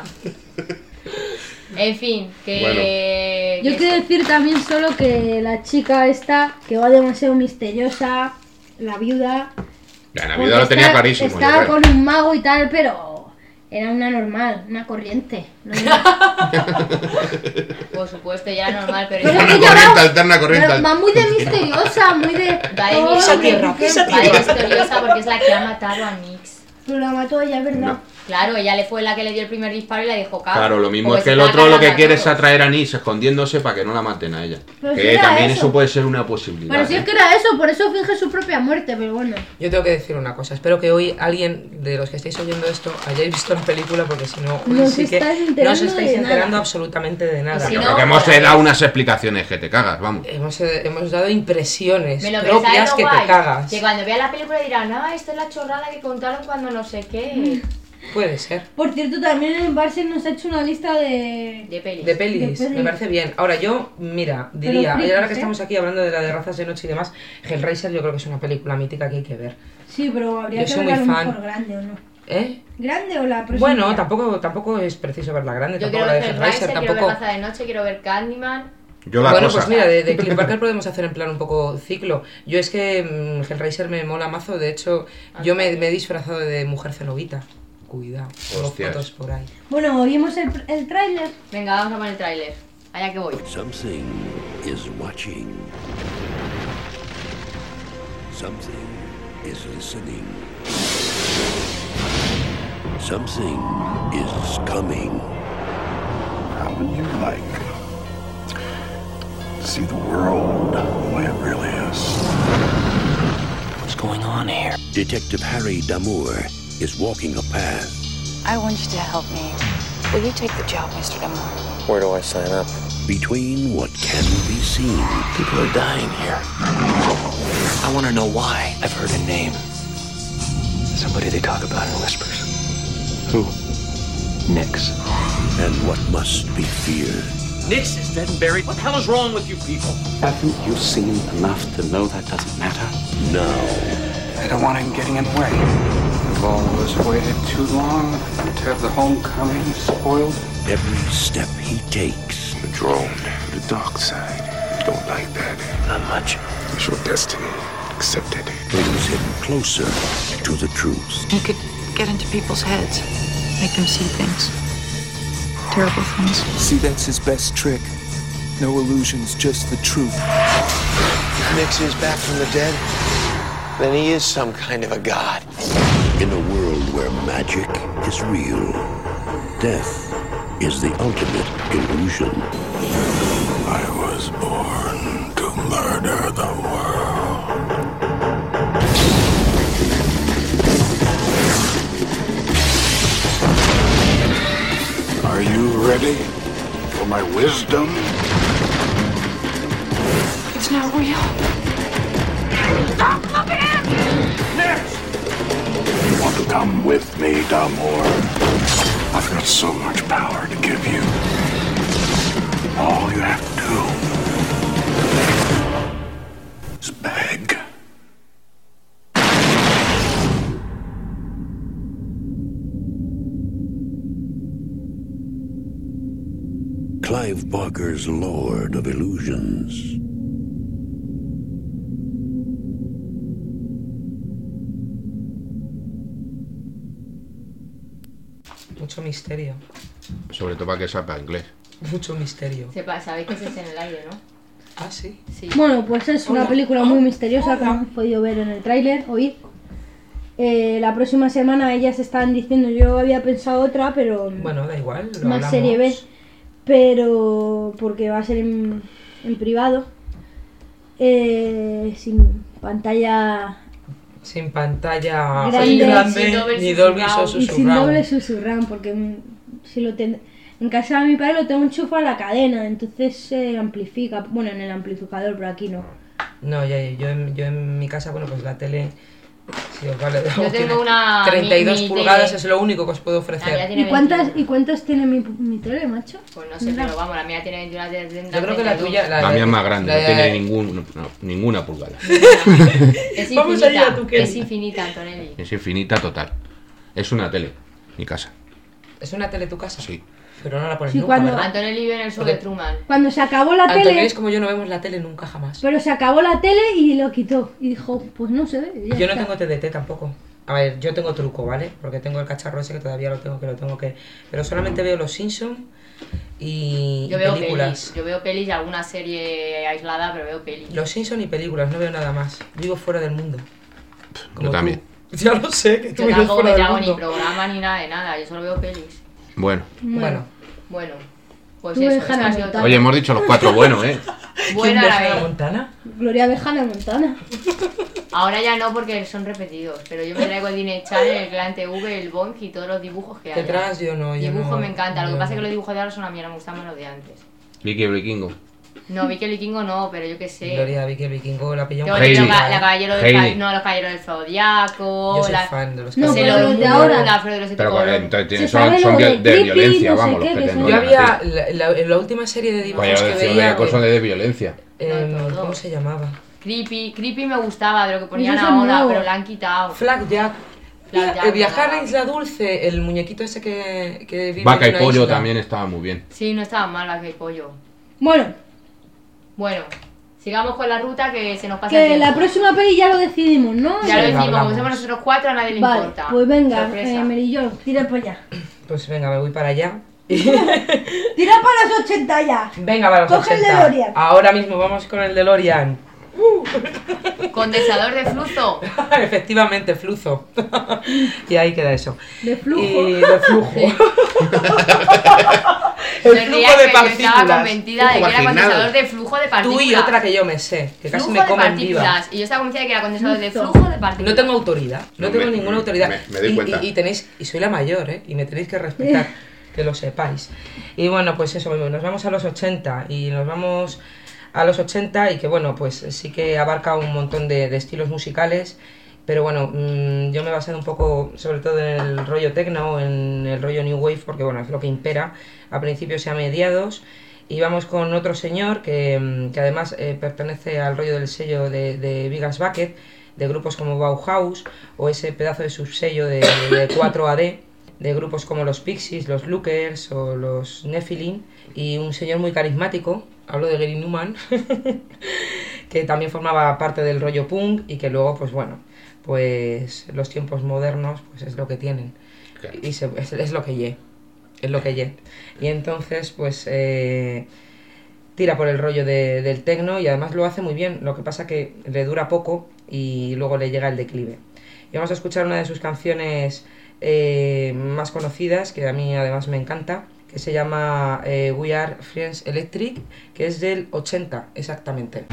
En fin, que... Yo quiero decir también solo que la chica esta, que va demasiado misteriosa, la viuda. La Navidad lo tenía clarísimo. yo Estaba creo. con un mago y tal, pero era una normal, una corriente. No era- Por supuesto, ya era normal, pero... Pero es que Corriente llevaba- alterna, corriente pero alterna. va muy de misteriosa, muy de. Va de todo Esa lo que- tierra, esa Va de misteriosa porque es la que ha matado a Nix. Pero la mató ella, es verdad. No. Claro, ella le fue la que le dio el primer disparo y la dejó caer. Claro, lo mismo Porque es que se el estaba otro lo que cargando a quiere es todos. atraer a Nis escondiéndose para que no la maten a ella. Pero si Que era también eso. eso puede ser una posibilidad. Pero si es que era eso, por eso finge su propia muerte, pero bueno. Yo tengo que decir una cosa. Espero que hoy alguien de los que estáis oyendo esto hayáis visto la película, porque si no, No hoy os sí que estáis no os enterando estáis de enterando nada. absolutamente de nada. si Yo no, creo que hemos joder. dado unas explicaciones que te cagas, vamos. Hemos dado impresiones Me lo propias que guay, te cagas. que cuando vean la película dirán, ah, esta es la chorrada que contaron cuando no sé qué. Puede ser. Por cierto, también en el Barça nos ha hecho una lista de. De pelis. De pelis, De pelis. me parece bien. Ahora yo, mira, diría, frikis, y ahora que ¿eh? estamos aquí hablando de la de razas de noche y demás, Hellraiser yo creo que es una película mítica que hay que ver. Sí, pero habría Yo que soy verla a lo muy fan. mejor grande o no. ¿Eh? ¿Grande o la próxima? Bueno, tampoco es preciso verla grande, Yo tampoco quiero la de ver Hellraiser, Hellraiser, quiero ver tampoco... Raza de Noche, quiero ver Candyman. Yo la Bueno, cosa. pues mira, de Cliff Barker podemos hacer en plan un poco ciclo. Yo es que Hellraiser me mola mazo, de hecho, yo me he disfrazado de mujer cenobita. Cuidado, tengo Hostias. fotos por ahí. Bueno, vimos el tráiler. Venga, vamos a poner el tráiler. Allá que voy. Something is watching. Something is listening. Something is coming. How would you like to see the world the way it really is? What's going on here? Detective Harry Damour is walking a path. I want you to help me. Will you take the job, Mr. Damour? Where do I sign up? Between what can be seen. People are dying here. I want to know why. I've heard a name. Somebody they talk about in whispers. Who? Nix. And what must be feared. Nix is dead and buried. What the hell is wrong with you people? Haven't you seen enough to know that doesn't matter? Now, I don't want him getting in the way. We've always waited too long to have the homecoming spoiled. every step he takes. The drone, the dark side. Don't like that. Not much. It's your destiny. Accept it. Brings him closer to the truth. You could get into people's heads, make them see things. Terrible things. See, that's his best trick. No illusions, just the truth. If Nix is back from the dead, then he is some kind of a god. In a world where magic is real, death is the ultimate illusion. I was born to murder the world. Are you ready for my wisdom? It's not real. Stop looking at me! Next! You want to come with me, Damour? I've got so much power to give you. All you have to do is beg. Clive Barker's Lord of Illusions. Mucho misterio. Sobre todo para que sepa inglés. Mucho misterio. Sabéis que se está en el aire, ¿no? Ah, sí. Sí. Bueno, pues es una película muy misteriosa que hemos podido ver en el tráiler, oír. La próxima semana ellas estaban diciendo, yo había pensado otra, pero Bueno, da igual. Lo más hablamos. serie B, pero porque va a ser en privado, sin pantalla Sin pantalla Grande. Sin doble ni Dolby susurrado. Surround. y sin doble susurrán, porque si lo en casa de mi padre lo tengo enchufado a la cadena, entonces se amplifica, bueno, en el amplificador, pero aquí no. No, yo en mi casa, bueno, pues la tele... Sí, os vale, Yo tengo una 32 mi pulgadas tele. es lo único que os puedo La mía ofrecer. tiene ¿Y cuántas tiene mi tele, macho? Pues no sé, pero vamos, la mía tiene 21 de 30. Yo creo que la tuya... La mía es más grande, la no tiene ninguna pulgada. Es Vamos allá, infinita, tú, Kelly. es infinita, Antonelli. Es infinita total. Es una tele, mi casa. ¿Es una tele tu casa? Sí. Pero no la pones Sí, nunca, cuando- ¿verdad? Antonelli vive en el sur Porque- de Truman. Cuando se acabó la Antonio tele, es como yo, no vemos la tele nunca jamás. pero se acabó la tele y lo quitó. Y dijo, pues no se ve. ya Yo no está. tengo TDT tampoco. A ver, yo tengo truco, ¿vale? Porque tengo el cacharro ese que todavía lo tengo que... Pero solamente veo Los Simpsons y Yo veo películas. pelis. Yo veo pelis y alguna serie aislada, pero veo pelis. Los Simpsons y películas, no veo nada más. Vivo fuera del mundo. Yo también. Tú. Ya lo sé, que tú Yo vives tampoco fuera me del trago ni mundo. programa ni nada de nada, yo solo veo pelis. Bueno. Bueno, Bueno, pues Tú eso, ves esto Hannah ha sido Montana. todo. Oye, hemos dicho los 4 buenos, ¿eh? ¿quién Buena ve la Hannah vez. Montana? Gloria de Hannah Montana. Ahora ya no porque son repetidos, pero yo me traigo el Disney Channel, el Clan TV, el Boink y todos los dibujos que hay. Detrás yo no, yo Dibujo no- me encanta, lo que yo pasa es que no. los dibujos de ahora son una mierda, me gustan más los de antes. Vicky Vikingo. No, Vicky el Vikingo no, pero yo qué sé. Gloria Vicky el Vikingo la pilló Tengo un Hailey. poquito, la ¿eh? caballero del Hailey. no, los caballeros del Zodiaco, Yo soy la fan de los No, caballeros. pero Sailor los de Moon, ahora. la Flor de los Siete Pero Colores. entonces Se son, sabe son lo de, de de Creepy, violencia, no sé vamos, qué, los que que te son- Yo enrollan había a ti. la última serie de dibujos Vaya que decir veía. de cosas de violencia. No, todo. ¿Cómo se llamaba? Creepy me gustaba de lo que ponían Esos son ahora, nuevos. pero la han quitado. Flag Jack. Flag Jack, Viajar a no. Isla Dulce, el muñequito ese que vive Vaca en y una pollo isla. también estaba muy bien. Sí, no estaba mal la que pollo. Bueno, Bueno, sigamos con la ruta que se nos pasa el que tiempo. la próxima peli ya lo decidimos, ¿no? Ya lo Sí, decimos, como hablamos. somos nosotros cuatro, a nadie le Vale, importa. pues venga, Sorpresa. Merillón, tira para allá. Pues venga, me voy para allá. Tira para los 80 ya. Venga, para los Coge el 80. DeLorean. Ahora mismo vamos con el DeLorean. Condensador de flujo. Efectivamente, flujo. Y ahí queda eso. De flujo. Y de flujo. El El flujo de Estaba partículas. convencida de que era vaginal. condensador de flujo de partículas. Tú y otra que yo me sé, que casi Flujo me de comen viva. partículas. Y yo estaba convencida de que era condensador de Flujo. flujo de partículas. No tengo autoridad, no No, tengo me- ninguna autoridad. me doy cuenta. Y tenéis, y soy la mayor, ¿eh? Y me tenéis que respetar, que lo sepáis. Y bueno, pues eso, nos vamos a los 80 y nos vamos a los 80 y que bueno, pues sí que abarca un montón de estilos musicales, pero bueno, yo me he basado un poco sobre todo en el rollo techno, en el rollo new wave, porque bueno, es lo que impera a principios y a mediados. Y vamos con otro señor que además pertenece al rollo del sello de Vigas Bucket, de grupos como Bauhaus, o ese pedazo de subsello de 4AD, de grupos como los Pixies, los Lookers o los Nephilim, y un señor muy carismático, hablo de Gary Numan, que también formaba parte del rollo punk y que luego, pues bueno, pues los tiempos modernos pues es lo que tienen. Claro. Y es lo que ye. Es lo que ye. Y entonces, pues tira por el rollo del techno y además lo hace muy bien. Lo que pasa que le dura poco y luego le llega el declive. Y vamos a escuchar una de sus canciones más conocidas, que a mí además me encanta, que se llama We Are Friends Electric, que es del 80 exactamente.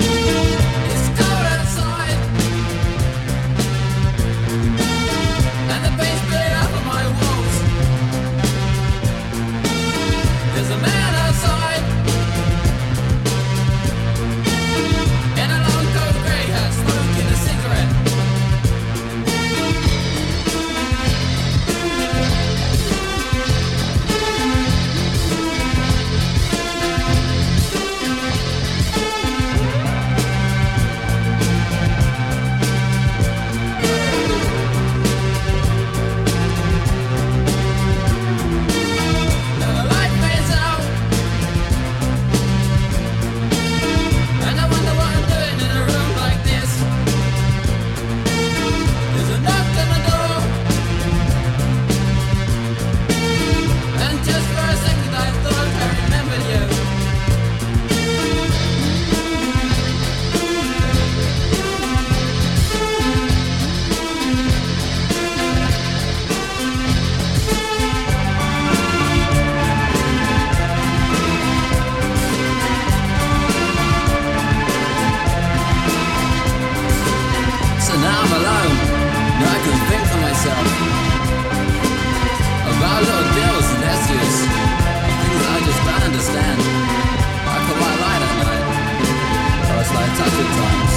So now I'm alone. Now I can think for myself about little deals and issues, things I just don't understand. I put my light at night, so it's like touch at times.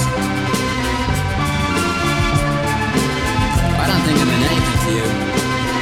I don't think I mean anything to you.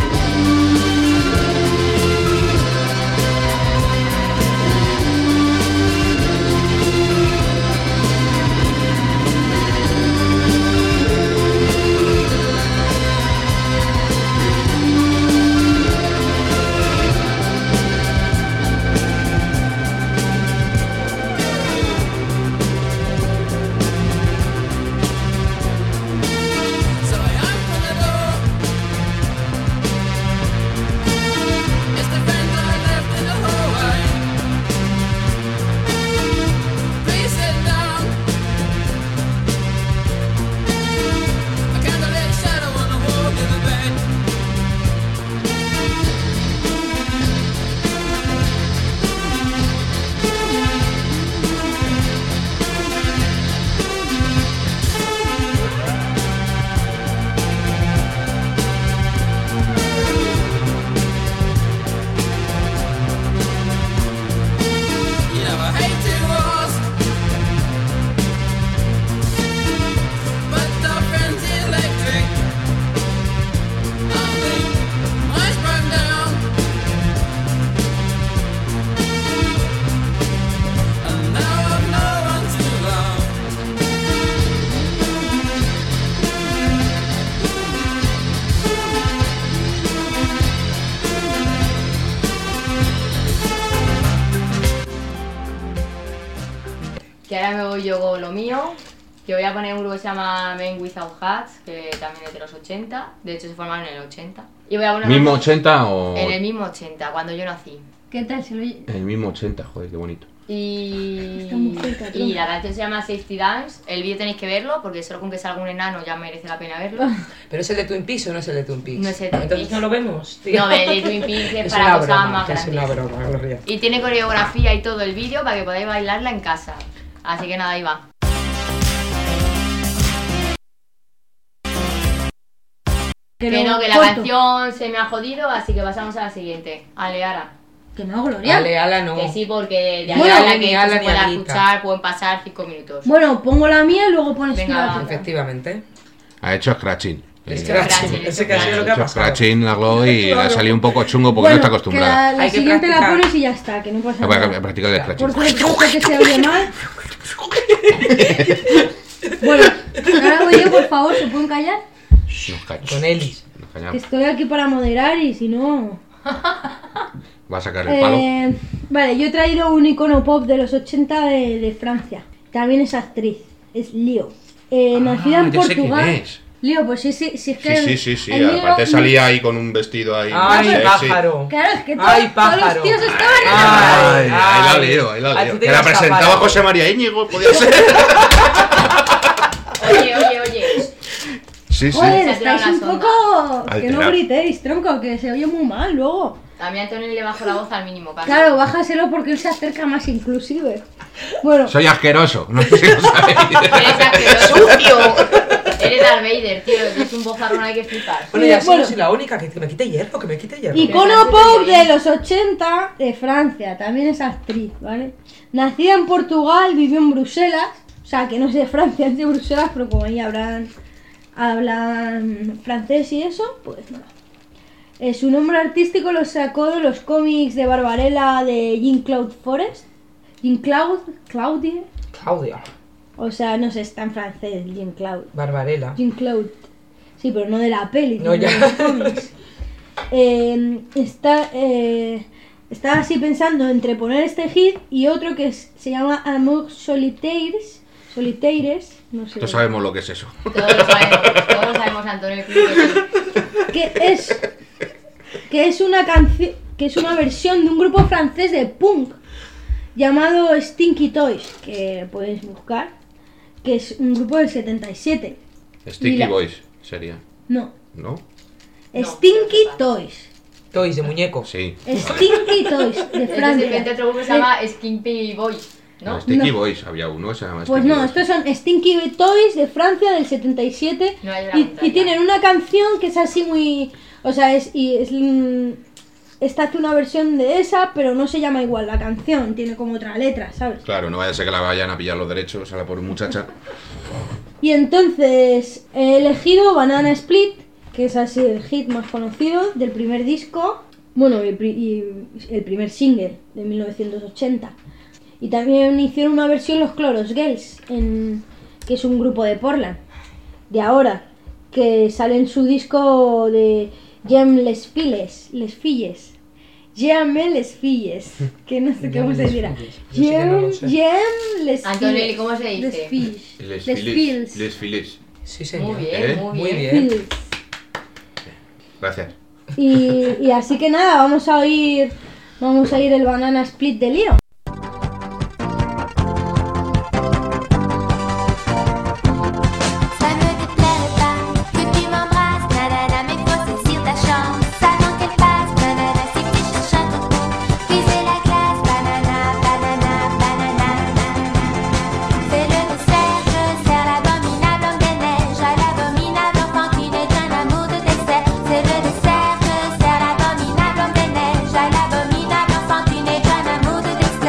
So I open the door. It's the friend I left in the hallway. Please sit down. A candlelit shadow on the wall near the bed. You know I hate to ask, but the friend's electric. Only mine's broke down, and now I've no one to love. Que ahora me voy yo con lo mío. Que voy a poner un grupo que se llama Men Without Hats, que también es de los 80. De hecho, se formaron en el 80. Y voy a poner ¿Mismo 80 o...? en el mismo 80, cuando yo nací. ¿Qué tal si lo El mismo 80, joder, qué bonito. Y, Está muy cerca, y la canción se llama Safety Dance. El vídeo tenéis que verlo porque solo con que salga un enano ya merece la pena verlo. ¿Pero es el de Twin Peaks o no es el de Twin Peaks? No es el de Twin Entonces Peaks. no lo vemos, tío. No, el de Twin Peaks es Es para una cosas broma, más que es grandes. una broma, Gloria. Y tiene coreografía y todo el vídeo para que podáis bailarla en casa. Así que nada, ahí va. Que no, que la corto. canción se me ha jodido, así que pasamos a la siguiente. Ala. Que no, Gloria. Ale, ala, no. Que sí, porque de Ni ala Ale, que ni esto ala, se ni pueda alita. escuchar pueden pasar 5 minutos. Bueno, pongo la mía y luego pones Venga, tú la va. tuya. Efectivamente. Ha hecho scratching. Scratching, ese que ha sido lo que ha Ha hecho pasado. scratching la Glow y le ha salido un poco chungo porque Bueno, no está acostumbrada. que la Hay que siguiente la practicar. pones y ya está, que no pasa Habrá que nada. practicar el scratching. Por cierto, que se oye mal. Bueno, ahora voy yo, por favor, ¿se pueden callar? Nos callamos. Con Ellis. Nos Que callamos. estoy aquí para moderar y si no... Va a sacar el palo. Vale, yo he traído un icono pop de los 80 de Francia. También es actriz, es Leo. Nacida en ya sé Portugal. quién es. Leo, pues sí, es que... Sí. el Leo- Aparte salía ahí con un vestido ahí. Ay, sexy. pájaro. Claro, es que Ay, todos los pájaro. tíos estaban en Ay, ahí la Ay. leo, ahí la Ah, leo. tú te Que la ibas a presentaba parar. José María Íñigo, podía ser. Oye. Sí, sí. Joder, Se ha estáis tirado un la sonda. poco... Que no Alterado. gritéis, tronco, que se oye muy mal luego. A mí Antonio le bajo la voz al mínimo casi. Claro, bájaselo porque él se acerca más inclusive. Bueno, Soy asqueroso, no sé si lo sabéis. Eres asqueroso. Eres Darth Vader, tío. Es un bozarrón, hay que flipar. Bueno, ya Bueno. soy la única que me quite hierro, que me quite hierro. icono pop de los 80 de Francia, también es actriz, ¿vale? Nacida en Portugal, vivió en Bruselas, o sea, que no sé de Francia, es de Bruselas, pero como ahí hablan francés y eso, pues nada. Su nombre artístico lo sacó de los cómics de Barbarella de Jean-Claude Forest. Claudia. Claudia. O sea, no sé, está en francés, Jean-Claude. Barbarella. Jean-Claude. Sí, pero no de la peli, No, sino ya. de los cómics. Estaba así pensando entre poner este hit y otro que se llama Amour Solitaires, no sé. Todos sabemos lo que es eso. Todos lo sabemos, Antonio. Que es una canción, que es una versión de un grupo francés de punk llamado Stinky Toys, que podéis buscar, que es un grupo del 77. Sticky Mira. Boys sería, No, ¿no? Stinky Toys. Toys de muñeco. Sí. Stinky Toys de Entonces, Francia. de repente otro grupo se llama Skimpy Boys, ¿no? Sticky No. Boys, había uno que se llama Pues Sticky no, Boys. estos son Stinky Toys de Francia del 77 No hay una y montaña. tienen una canción que es así muy... O sea, esta hace una versión de esa, pero no se llama igual la canción, tiene como otra letra, ¿sabes? Claro, no vaya a ser que la vayan a pillar los derechos a la pobre muchacha. Y entonces he elegido Banana Split, que es así el hit más conocido del primer disco, bueno, y el primer single de 1980. Y también hicieron una versión los Chorus Girls, que es un grupo de Portland, de ahora, que sale en su disco de Jem les Filles, que no sé cómo se dirá. Jem les Antonio, Filles. ¿cómo se dice? Les Filles. Les Les Filles. Filles. Les Filles. Sí, señor. Muy bien, ¿Eh? muy Muy bien. bien. Filles. Gracias. Y así que nada, vamos a oír el Banana Split de Leo. Ça ne te plairait pas que tu m'embrasses, nanana, mais faut saisir ta chance. Avant qu'elle passe, nanana, si tu cherches un coco, puiser la glace, banana, banana, banana, banana. Fais le dessert, je sers l'abominable homme des neiges, à l'abominable enfant qui n'est qu'un amour de dessert. C'est le dessert, je sers l'abominable homme des neiges, à l'abominable enfant qui n'est qu'un amour de dessert.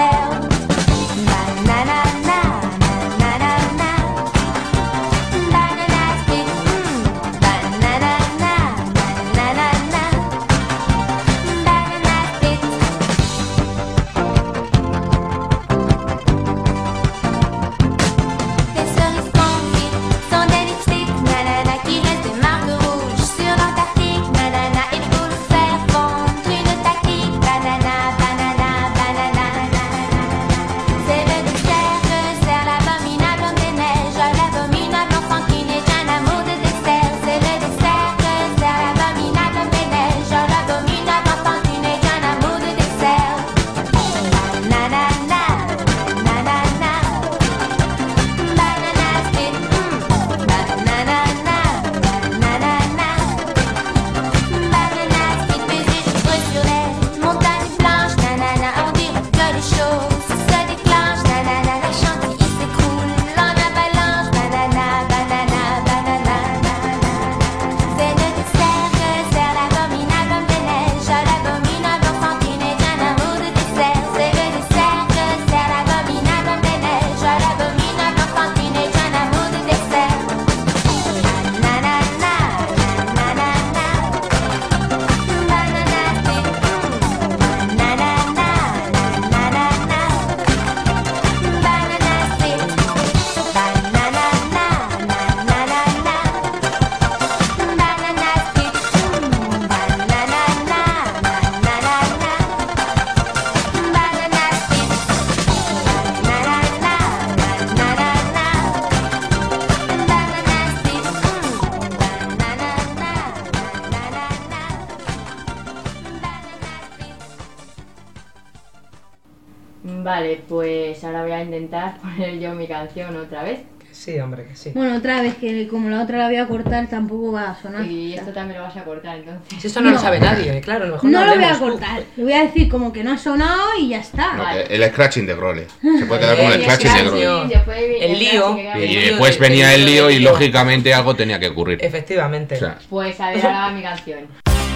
Vale, pues ahora voy a intentar poner yo mi canción otra vez. Sí, hombre, que sí. Bueno, otra vez, que como la otra la voy a cortar, tampoco va a sonar. Y esto también lo vas a cortar, entonces. Si esto no lo sabe nadie, claro, mejor No lo voy a hablemos. cortar, le voy a decir como que no ha sonado y ya está. No, el scratching de Grole. Se puede quedar con el scratching de Grole. El lío. Y después venía el lío y lógicamente algo tenía que ocurrir. Efectivamente. O sea, Pues a ver, ahora va mi canción.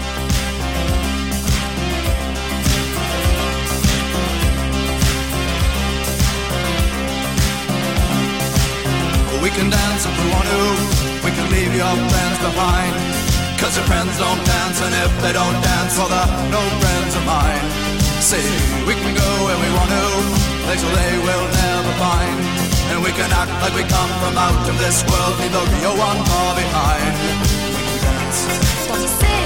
We can dance if we want to. We can leave your friends behind. Cause your friends don't dance, and if they don't dance, well, they're no friends of mine. See, we can go where we want to, places they will never find. And we can act like we come from out of this world, leave the real one far behind. We can dance. Don't you say?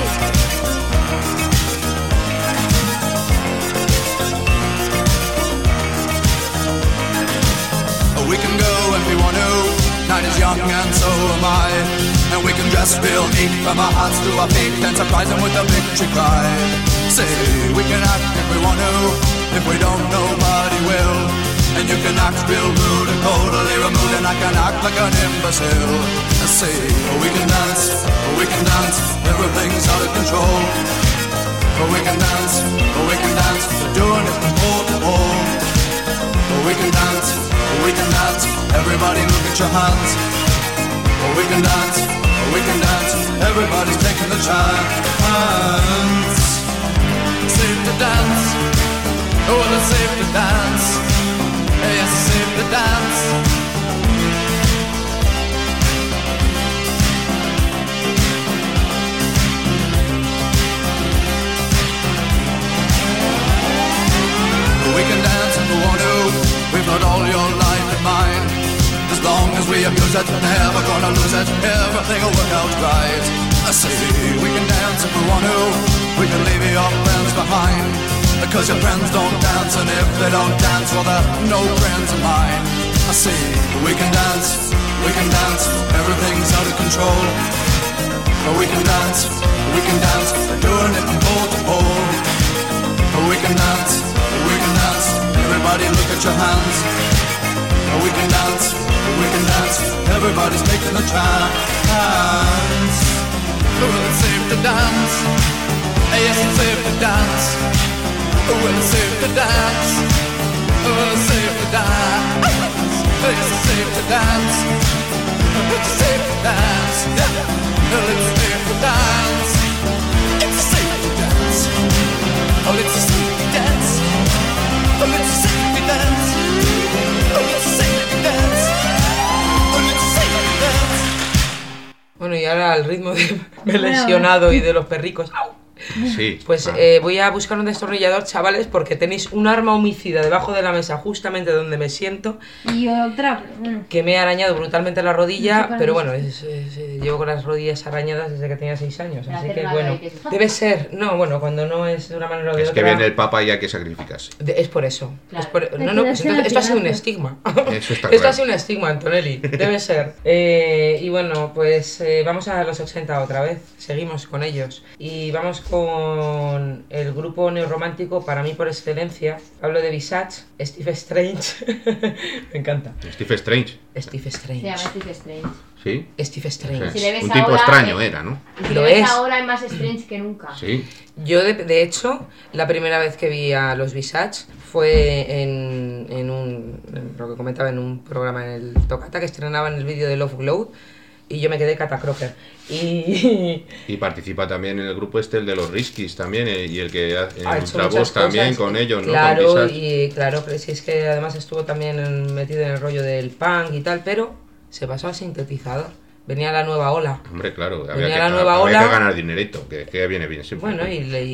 We can go if we want to. Night is young and so am I. And we can dress real neat from our hearts to our feet and surprise them with a victory cry. Say, we can act if we want to. If we don't, nobody will. And you can act real rude and totally removed, and I can act like an imbecile. I say, we can dance, everything's out of control. We can dance, we're doing it from pole to pole. We can dance, everybody look at your hands. We can dance, everybody's taking the chance. Safe to dance, oh well it's safe to dance. Yes, it's safe to dance. We can dance if we want to. We've got all your life in mind. As long as we abuse it, never gonna lose it. Everything will work out right. I say we can dance if we want to. We can leave your friends behind. Because your friends don't dance, and if they don't dance, well they're no friends of mine. I say we can dance, everything's out of control. We can dance, we're doing it from pole to pole. We can dance, everybody look at your hands. We can dance, everybody's taking a chance. Well, it's safe to dance, yes, it's safe to dance. Well, it's safe to dance, well, it's safe to dance. Yes, it's safe to dance, it's safe to dance. Well, it's safe to dance, it's safe to dance. Oh, it's safe to dance. Oh, it's safe to dance. Oh, it's safe to dance. Oh, it's safe to dance. Bueno, y ahora al ritmo de me he lesionado y de los perricos. ¡Au! Sí. Pues voy a buscar un destornillador, chavales, porque tenéis un arma homicida debajo de la mesa, justamente donde me siento. Y otra, pero bueno. Que me ha arañado brutalmente la rodilla, No sé, pero bueno, llevo con las rodillas arañadas desde que tenía 6 años, así que bueno, debe ser, no, bueno, cuando no es de una manera o de Es otra. que viene el Papa y hay que sacrificarse. Es por eso. Claro. Es por, no, no, pues entonces, esto ha sido un estigma. Eso está Esto claro. ha sido un estigma, Antonelli, debe ser. Y bueno, pues vamos a los 80 otra vez, seguimos con ellos. Y vamos con el grupo neorromántico, para mí por excelencia. Hablo de Visage, Steve Strange. Me encanta. Steve Strange. Steve Strange. Se llama Steve Strange. ¿Sí? Steve Strange. O sea, Si le ves un tipo ahora, extraño era, ¿no? Si Lo lo ves es. ahora es más Strange que nunca. Sí. Yo, de hecho, la primera vez que vi a los Visage fue en lo que comentaba en un programa en el Tocata, que estrenaban el vídeo de Love Glow, y yo me quedé catacroker. Y participa también en el grupo el de los Riskis también, y el que hace ha hecho la muchas voz también cosas. con ellos, ¿no? Claro, Con Visage. y claro, pero si es que además estuvo también metido en el rollo del punk y tal, pero se pasó al sintetizador. Venía la nueva ola. Hombre, claro, Venía la nueva había ola. que ganar dinerito, que viene bien siempre. Bueno,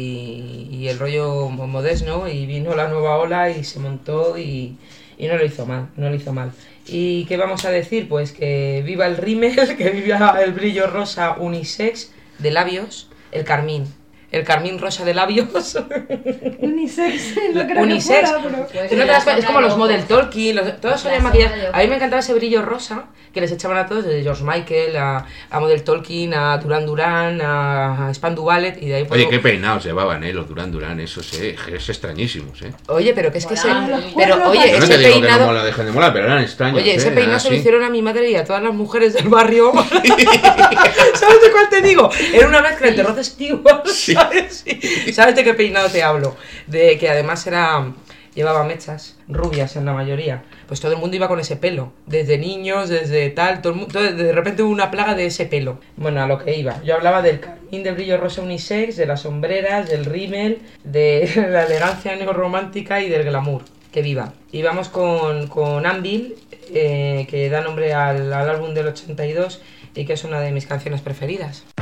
y el rollo moderno, y vino la nueva ola y se montó y no lo hizo mal, ¿Y qué vamos a decir? Pues que viva el rímel, que viva el brillo rosa unisex de labios, el carmín. el carmín rosa de labios. Unisex, no creo Unisex. que fuera, pero... Es una de las cosas- es como los model talking, todos solían maquillar. A mí me encantaba ese brillo rosa que les echaban a todos, desde George Michael a model talking, a Duran Duran, a Spandau Ballet, y de ahí Oye, qué peinados llevaban, los Duran Duran, esos, es extrañísimos, Oye, pero que es que Pero, oye, yo no ese te digo que peinado... no mola, dejen de molar, pero eran extraños. Oye, ese eran peinado se lo así. hicieron a mi madre y a todas las mujeres del barrio. ¿Sabes de cuál te digo? Era una mezcla entre Rod Stewart, ¿sabes? ¿Sabes de qué peinado te hablo? De que además llevaba mechas rubias en la mayoría. Pues todo el mundo iba con ese pelo. Desde niños, desde tal, todo el mundo, de repente hubo una plaga de ese pelo. Bueno, a lo que iba. Yo hablaba del carmín de brillo rosa unisex, de las sombreras, del rímel, de la elegancia neorromántica y del glamour. Que viva. Y vamos con Anvil, que da nombre al álbum del 82 y que es una de mis canciones preferidas.